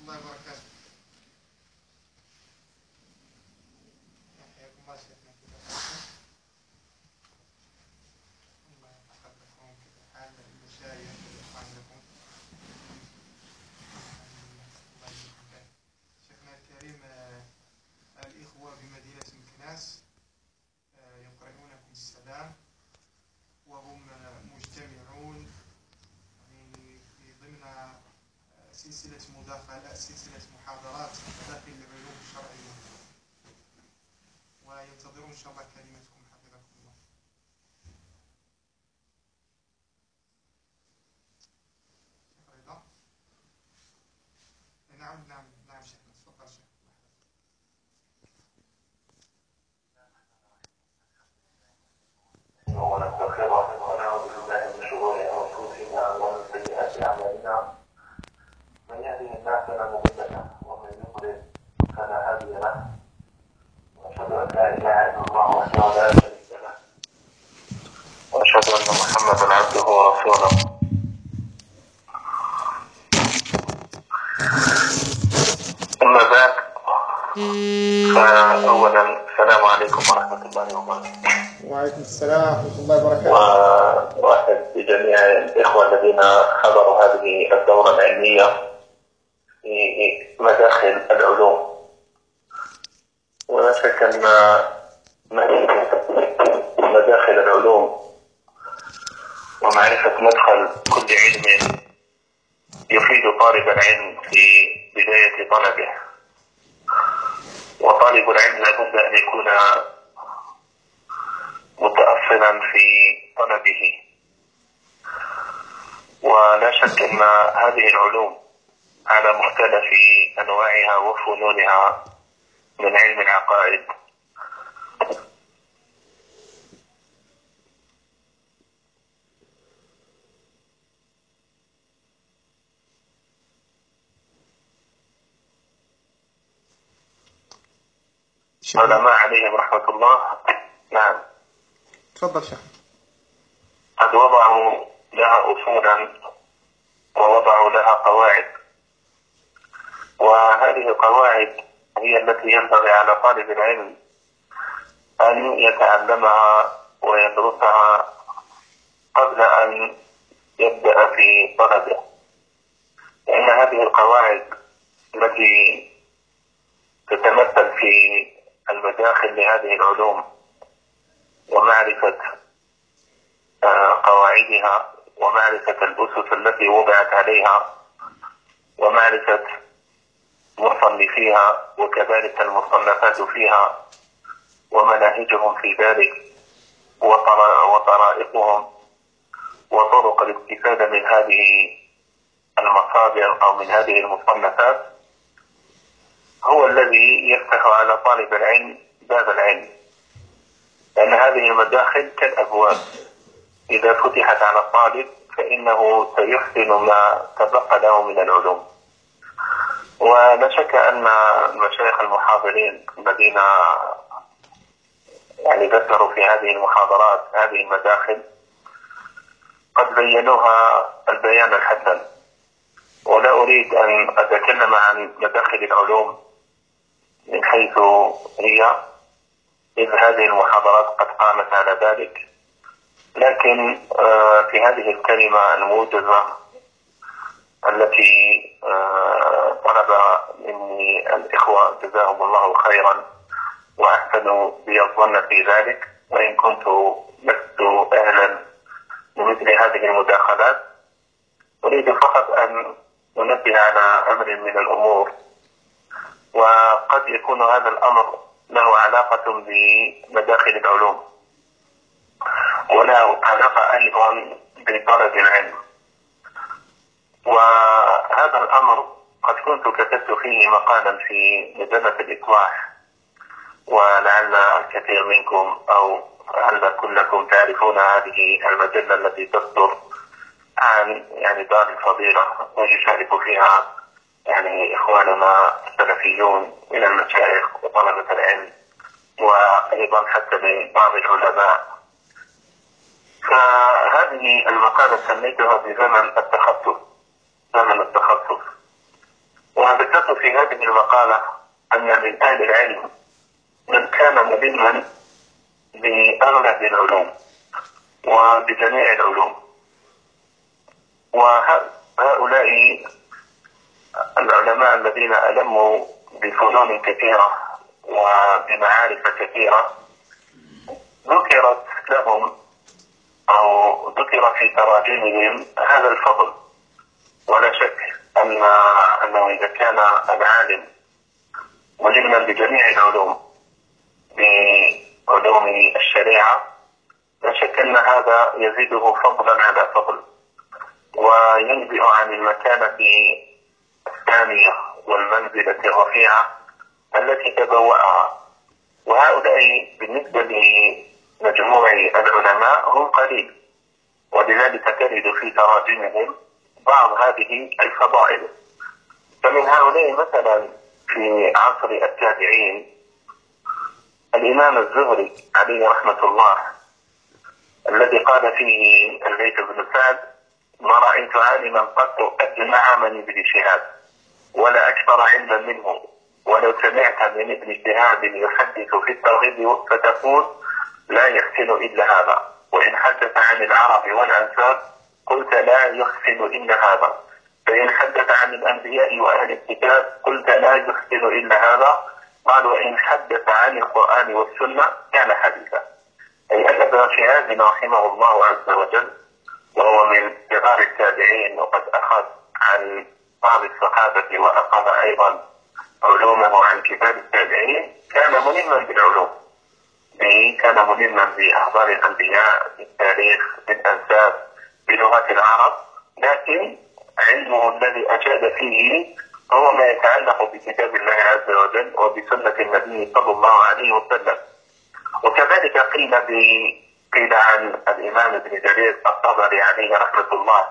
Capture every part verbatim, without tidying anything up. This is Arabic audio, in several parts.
الله وبركاته. حياكم الله شيخنا، كيف حالكم؟ الله يتقبلكم. كيف حال المشايخ والإخوان لكم؟ الله يجزيكم. شيخنا الكريم، الإخوة بمدينة مكناس يقرؤونكم السلام، وهم مجتمعون في ضمن سلسلة مداخلات سلسلة محاضرات داخل العلوم الشرعية، وينتظرون إن شاء الله كلمتكم حفظكم الله. شيخ رضا؟ نعم نعم نعم شيخنا، تفضل شيخ. ونستغفره ونعوذ بالله من شرور انفسنا ومن سيئات اعمالنا، من يهده الله فلا مضل له ومن يضلل فلا هادي له، واشهد ان لا اله الا الله وحده لا شريك له، واشهد ان محمدا عبده ورسوله. اما بعد، فاولا السلام عليكم ورحمه الله وبركاته. وعليكم السلام ورحمة الله وبركاته. وأرحب بجميع الإخوة الذين حضروا هذه الدورة العلمية في مداخل العلوم. ولا شك أن مداخل العلوم ومعرفة مدخل كل علم يفيد طالب العلم في بداية طلبه، وطالب العلم لابد أن يكون متأصلا في طلبه. ولا شك أن هذه العلوم على مختلف أنواعها وفنونها من علم العقائد علماء عليهم رحمة الله. نعم، تفضل شيخ. قد وضعوا لها أصولا ووضعوا لها قواعد، وهذه القواعد هي التي ينبغي على طالب العلم أن يتعلمها ويدرسها قبل أن يبدأ في طلبه، لأن هذه القواعد التي تتمثل في المداخل لهذه العلوم ومعرفة قواعدها ومعرفة الأسس التي وضعت عليها ومعرفة مصنفيها وكذلك المصنفات فيها ومناهجهم في ذلك وطرائقهم وطرق الاستفادة من هذه المصادر أو من هذه المصنفات هو الذي يفتح على طالب العلم باب العلم، لأن هذه المداخل كالأبواب، إذا فتحت على الطالب فإنه سيحسن ما تبقى له من العلوم. ولا شك أن المشايخ المحاضرين الذين يعني ذكروا في هذه المحاضرات هذه المداخل قد بينوها البيان الحسن، ولا أريد أن أتكلم عن مداخل العلوم من حيث هي، إذ هذه المحاضرات قد قامت على ذلك، لكن في هذه الكلمة الموجزة التي طلب مني الإخوة جزاهم الله خيرا وأحسنوا بي الظن في ذلك، وإن كنت لست أهلا لمثل هذه المداخلات، أريد فقط أن ننبه على أمر من الأمور، وقد يكون هذا الأمر له علاقة بمداخل العلوم وله علاقة أيضا بطلب العلم. وهذا الأمر قد كنت كتبت فيه مقالا في مجلة الإصلاح، ولعل الكثير منكم أو لعل كلكم تعرفون هذه المجلة التي تصدر عن يعني دار الفضيلة ويشارك فيها يعني إخواننا السلفيون من المشايخ وطلبة العلم وأيضا حتى من بعض العلماء. فهذه المقالة سميتها بزمن التخصص، زمن التخصص، وذكرت المقالة أن من أهل العلم من كان ملما بأغلب العلوم وبجميع العلوم، وهؤلاء العلماء الذين ألموا بفنون كثيرة وبمعارف كثيرة ذكرت لهم أو ذكر في تراجمهم هذا الفضل. ولا شك أن أنه إذا كان العالم ملما بجميع العلوم بعلوم الشريعة لا شك أن هذا يزيده فضلا على فضل، وينبئ عن المكانة الثانية والمنزلة الرفيعة التي تبوأها. وهؤلاء بالنسبة لمجموع العلماء هم قليل، ولذلك تجد في تراجمهم بعض هذه الفضائل. فمن هؤلاء مثلا في عصر التابعين الإمام الزهري عليه رحمة الله، الذي قال فيه الليث بن سعد: ما رأيت عالما قط أجمع من ابن شهاب ولا أكثر علما منه، ولو سمعت من ابن شهاب يحدث في الترغيب فتقول لا يحسن إلا هذا، وإن حدث عن العرب والأنساب قلت لا يحسن إلا هذا، فإن حدث عن الأنبياء وأهل الكتاب قلت لا يحسن إلا هذا، قال وإن حدث عن القرآن والسنة كان حديثا. أي أن ابن شهاب رحمه الله عز وجل وهو من صغار التابعين، وقد أخذ عن بعض الصحابة وأخذ أيضا علومه عن كبار التابعين، كان ملما بالعلوم، كان ملما بأخبار الأنبياء، بالتاريخ، بالأنساب، بلغة العرب، لكن علمه الذي أجاد فيه هو ما يتعلق بكتاب الله عز وجل وبسنة النبي صلى الله عليه وسلم. وكذلك قيل قيل عن الإمام ابن جرير الطبري عليه رحمة الله،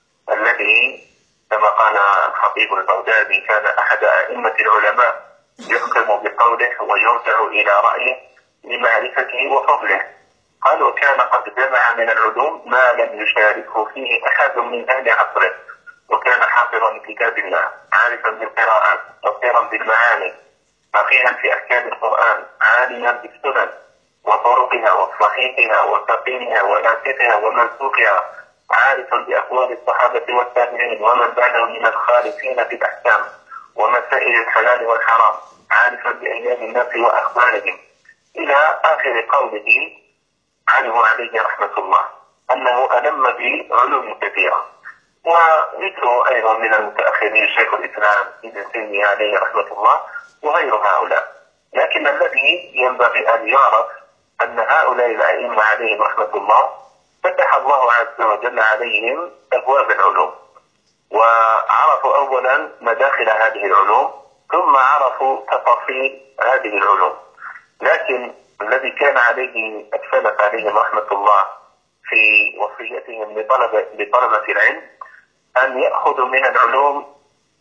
الذي كما قال الخطيب البغدادي كان أحد أئمة العلماء يحكم بقوله ويرجع إلى رأيه لمعرفته وفضله. قال وكان قد جمع من العلوم ما لم يشاركه فيه أحد من أهل عصره، وكان حافظا لكتاب الله، عارفا بالقراءات، بصيرا بالمعاني، فقيها في أحكام القرآن، عالما بالسنن وطرقها وصحيحها وسقيمها وناسخها ومنسوخها، عارفا بأقوال الصحابة والتابعين ومن بعدهم من الخالفين في الأحكام ومسائل الحلال والحرام، عارفا بأيام الناس وأخبارهم، إلى آخر قوله عنه عليه رحمة الله أنه ألم بعلوم كثيرة. ومثله أيضا من المتأخرين شيخ الإسلام ابن تيمية عليه رحمة الله وغير هؤلاء. لكن الذي ينبغي أن يعرف أن هؤلاء الأئمة عليهم رحمة الله فتح الله عز وجل عليهم أبواب العلوم، وعرفوا أولا مداخل هذه العلوم، ثم عرفوا تفاصيل هذه العلوم. لكن الذي كان عليه السلف عليهم رحمة الله في وصيتهم لطلبة, لطلبة العلم أن يأخذوا من العلوم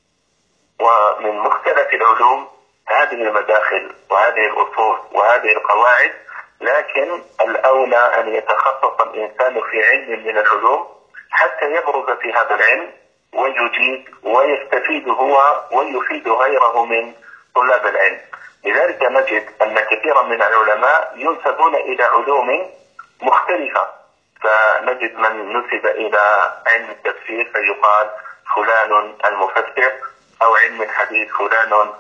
ومن مختلف العلوم هذه المداخل وهذه الأصول وهذه القواعد، لكن الأولى أن يتخصص الإنسان في علم من العلوم حتى يبرز في هذا العلم ويجيد ويستفيد هو ويفيد غيره من طلاب العلم. لذلك نجد أن كثيرا من العلماء ينسبون إلى علوم مختلفة، فنجد من نسب إلى علم التفسير فيقال فلان المفسر، أو علم الحديث فلان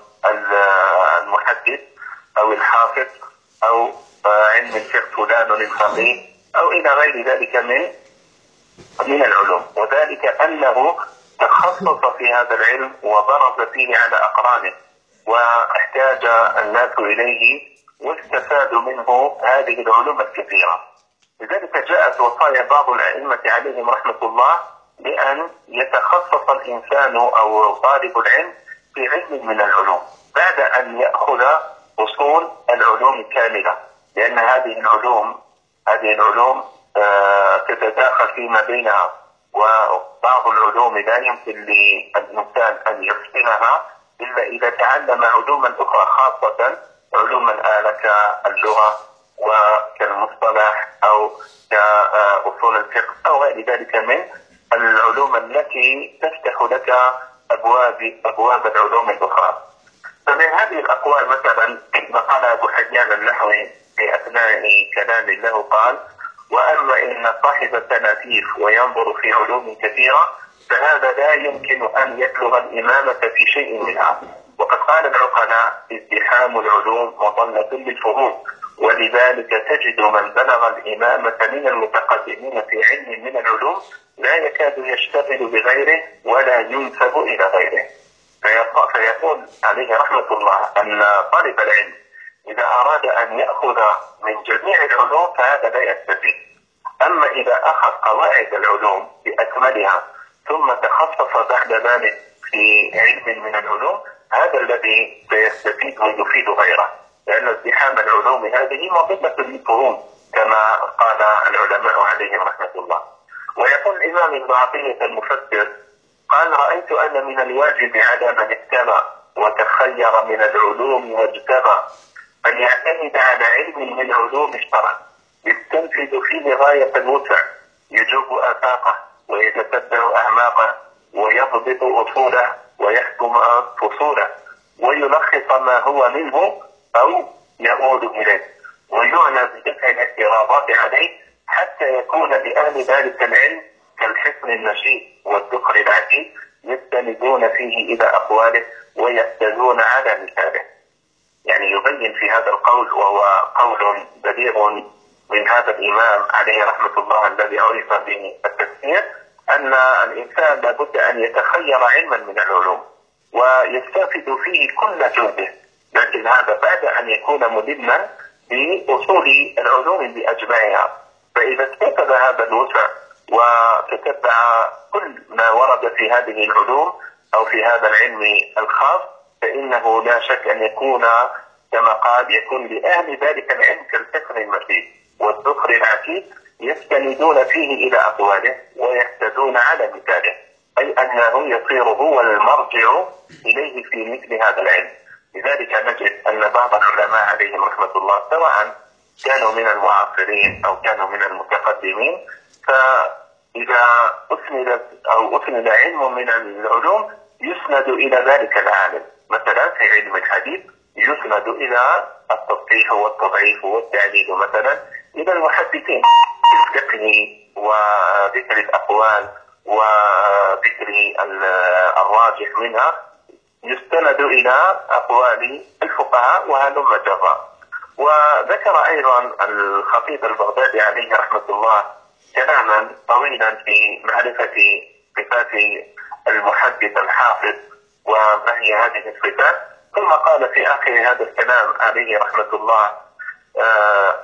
المحدث أو الحافظ، أو علم الفقه فلان الفقيه، أو إلى غير ذلك من من العلوم. وذلك أنه تخصص في هذا العلم وبرز فيه على أقرانه، واحتاج الناس إليه واستفادوا منه هذه العلوم الكثيرة. لذلك جاءت وصايا بعض الأئمة عليهم رحمة الله بأن يتخصص الإنسان أو طالب العلم في علم من العلوم بعد أن يأخذ أصول العلوم الكاملة، لأن هذه العلوم هذه العلوم آه تتداخل فيما بينها، وبعض العلوم لا يمكن للإنسان أن يفصلها إلا إذا تعلم علوما أخرى، خاصة علوما آلة كاللغة وكالمصطلح أو كأصول الفقه أو غير ذلك من العلوم التي تفتح لك أبواب أبواب العلوم الأخرى. فمن هذه الأقوال مثلا ما قال أبو حيان النحوي في أثناء كلام له قال: وأما إن صاحب التنافيف وينظر في علوم كثيرة فهذا لا يمكن أن يبلغ الإمامة في شيء منها. وقد قال العقلاء: ازدحام العلوم مظلة للفروض، ولذلك تجد من بلغ الإمامة من المتقدمين في علم من العلوم لا يكاد يشتغل بغيره ولا ينسب إلى غيره. فيقول عليه رحمة الله أن طالب العلم إذا أراد أن يأخذ من جميع العلوم فهذا لا يستفيد. أما إذا أخذ قواعد العلوم بأكملها ثم تخصص بعد ذلك في علم من العلوم هذا الذي سيستفيد ويفيد غيره، لأن ازدحام العلوم هذه مضلة للفهوم كما قال العلماء عليهم رحمة الله. ويقول الإمام ابن عطية المفسر قال: رأيت أن من الواجب على من اهتم وتخير من العلوم واجتبى أن يعتمد على علم من علوم الشرع يستنفذ فيه غاية الوسع، يجوب آفاقه ويتتبع أعماقه ويضبط أصوله ويحكم فصوله ويلخص ما هو منه أو يعود إليه، ويعنى بدفع الاعتراضات عليه حتى يكون لأهل ذلك العلم كالحصن النشيط والذكر العتيد يستندون فيه إلى أقواله ويهتدون على مثاله. يعني يبين في هذا القول، وهو قول بليغ من هذا الإمام عليه رحمة الله الذي عرف بالتفسير، أن الإنسان لابد أن يتخير علما من العلوم ويستفيد فيه كل جهده، لكن هذا بعد أن يكون ملما بأصول العلوم بأجمعها. فإذا استفاد هذا الوسع وتتبع كل ما ورد في هذه العلوم أو في هذا العلم الخاص فإنه لا شك أن يكون كما قال يكون لأهل ذلك العلم كالحصن المتين والذكر العتيد يستندون فيه إلى أقواله ويهتدون على مثاله، أي أنه يصير هو المرجع إليه في مثل هذا العلم. لذلك نجد أن بعض العلماء عليهم رحمة الله سواء كانوا من المعاصرين أو كانوا من المتقدمين، فإذا أسند أو أسند علم من العلوم يسند إلى ذلك العالم. مثلا في علم الحديث يسند إلى التصحيح والتضعيف والتعليل مثلا إلى المحدثين في الفقه وذكر الأقوال وذكر الراجح منها يستند إلى أقوال الفقهاء وهلم جرا. وذكر أيضا الخطيب البغدادي عليه رحمة الله كلاما طويلا في معرفة صفات المحدث الحافظ وما هي هذه الصفات، ثم قال في آخر هذا الكلام عليه رحمة الله آه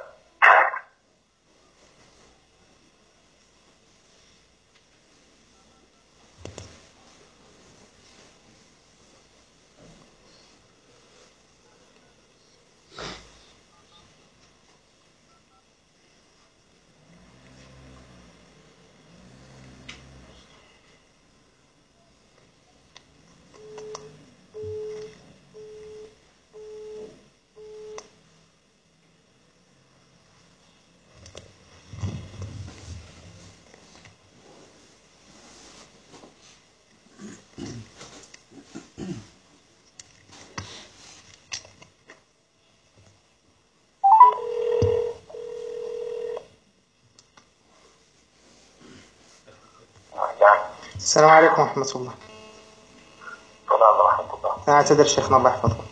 السلام عليكم ورحمة الله. السلام ورحمة الله. أعتذر شيخنا الله يحفظكم.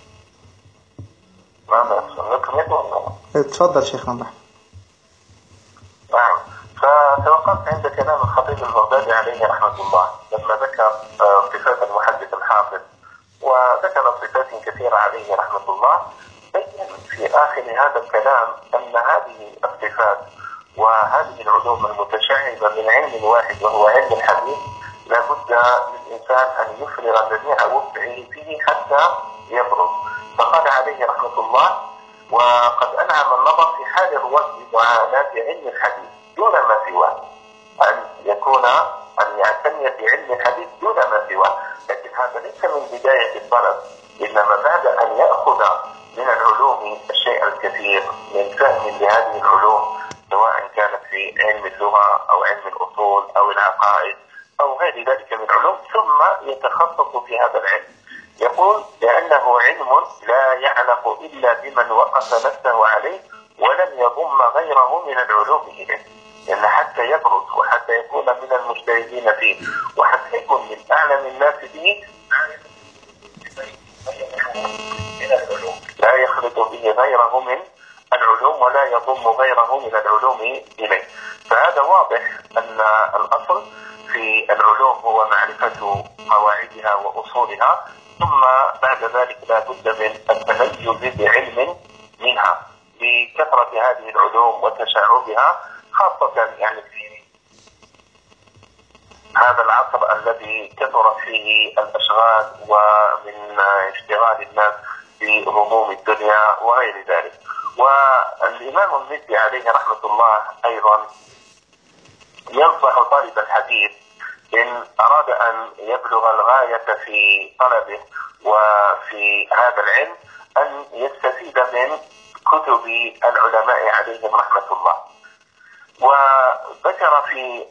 نعم. تفضل شيخنا الله. نعم. فتوقفت عند كلام الخطيب البغدادي عليه رحمة الله لما ذكر صفات المحدث الحافظ وذكر صفات كثيرة عليه رحمة الله. بين في آخر هذا الكلام أن هذه الصفات وهذه العلوم المتشعبة من علم واحد وهو علم الحديث لابد للإنسان أن يفرغ جميع وسعه فيه حتى يبرز. فقال عليه رحمة الله: وقد أنعم النظر في حال الرواة بمعاناة علم الحديث دون ما سواه، أن يكون أن يعتني بعلم الحديث دون ما سواه، لكن هذا ليس من بداية الطلب، إنما بعد أن يأخذ من العلوم الشيء الكثير من فهم لهذه العلوم سواء كانت في علم اللغة أو علم الأصول أو العقائد أو غير ذلك من العلوم، ثم يتخصص في هذا العلم. يقول لأنه علم لا يعلق إلا بمن وقف نفسه عليه ولم يضم غيره من العلوم إليه، لأن حتى يبرز وحتى يكون من المجتهدين فيه وحتى يكون من أعلم الناس به من العلوم لا يخلط به غيره من العلوم ولا يضم غيره من العلوم إليه. فهذا واضح أن الأصل في العلوم هو معرفة قواعدها وأصولها، ثم بعد ذلك لا بد من التميز بعلم منها لكثرة هذه العلوم وتشعبها، خاصة يعني في هذا العصر الذي كثرت فيه الأشغال ومن اشتغال الناس بهموم الدنيا وغير ذلك. والإمام المزي عليه رحمة الله أيضا ينصح طالب الحديث إن أراد أن يبلغ الغاية في طلبه وفي هذا العلم أن يستفيد من كتب العلماء عليهم رحمة الله. وذكر في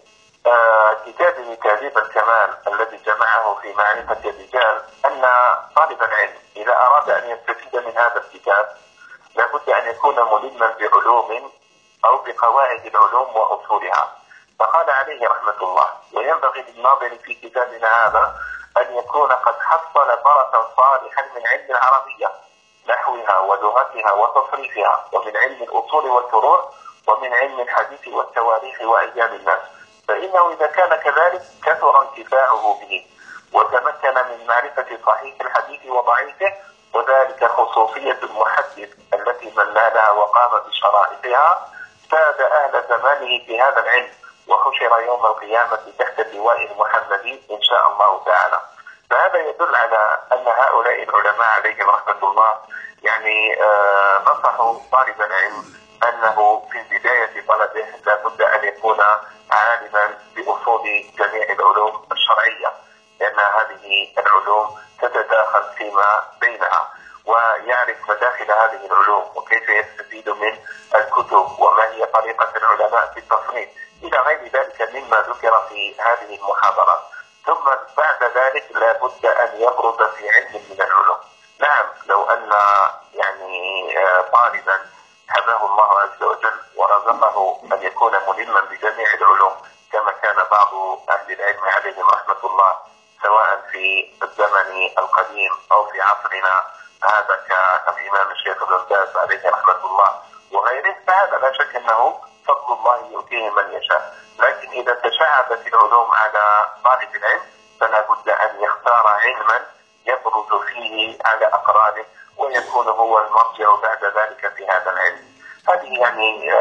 كتابه تهذيب الكمال الذي جمعه في معرفة الرجال أن طالب العلم إذا أراد أن يستفيد من هذا الكتاب لابد أن يكون ملما بعلوم أو بقواعد العلوم وأصولها. فقال عليه رحمة الله: وينبغي للناظر في كتابنا هذا أن يكون قد حصل بركا صالحا من علم العربية، نحوها ولغتها وتصريفها، ومن علم الأصول والفروع، ومن علم الحديث والتواريخ وأيام الناس، فإنه إذا كان كذلك كثر انتفاعه به وتمكن من معرفة صحيح الحديث وضعيفه، وذلك خصوصية المحدث التي من نالها وقام بشرائطها فاد أهل زمانه في هذا العلم وحشر يوم القيامة تحت اللواء المحمدي إن شاء الله تعالى. فهذا يدل على أن هؤلاء العلماء عليهم رحمة الله يعني آه نصحوا طالب العلم أنه في بداية طلبه لا بد أن يكون عالما بأصول جميع العلوم الشرعية، لأن هذه العلوم تتداخل فيما بينها، ويعرف مداخل هذه العلوم وكيف يستفيد من الكتب وما هي طريقة العلماء في التصنيف إلى غير ذلك مما ذكر في هذه المحاضرات. ثم بعد ذلك لا بد أن يبرز في علم من العلوم. نعم، لو أن يعني طالبا حباه الله عز وجل ورزقه أن يكون ملما بجميع العلوم كما كان بعض أهل العلم عليهم رحمة الله سواء في الزمن القديم أو في عصرنا هذا كالإمام الشيخ ابن باز عليه رحمة الله وغيره، فهذا لا شك أنه فضل الله يؤتيه من يشاء. لكن إذا تشعبت العلوم على طالب العلم فلا بد أن يختار علما يبرز فيه على أقرانه ويكون هو المرجع بعد ذلك في هذا العلم. هذه يعني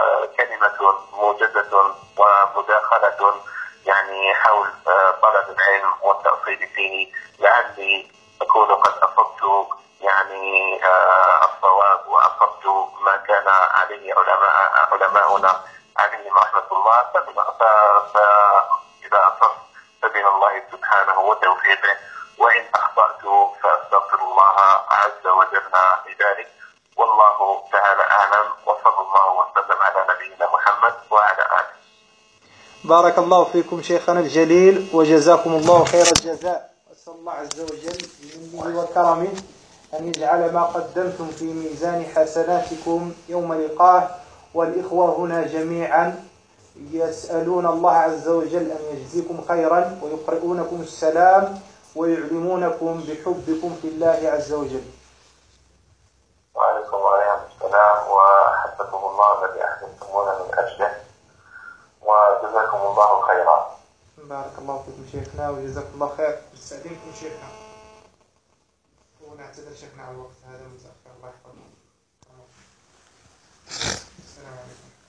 كلمة موجزة ومداخلة يعني حول طلب العلم والتأصيل فيه، لعلي أكون قد أصبت يعني الصواب وأصبت ما كان عليه علماء علماؤنا عليهم رحمة الله. فإذا أصبت فمن الله سبحانه وتوفيقه، وإن أخطأت فأستغفر الله عز وجل لذلك، والله تعالى أعلم، وصلى الله وسلم على نبينا محمد وعلى آله. بارك الله فيكم شيخنا الجليل وجزاكم الله خير الجزاء. أسأل الله عز وجل بمنه وكرمه أن يجعل ما قدمتم في ميزان حسناتكم يوم لقاه. والإخوة هنا جميعا يسألون الله عز وجل أن يجزيكم خيرا ويقرؤونكم السلام ويعلمونكم بحبكم في الله عز وجل. وعليكم وعليكم السلام، وحفظكم الله الذي أحببتمونا من أجله، وجزاكم الله خيرا. بارك الله فيكم شيخنا وجزاكم الله خير. نستأذنكم شيخنا ونعتذر شيخنا على الوقت هذا المتأخر، الله يحفظكم. السلام عليكم.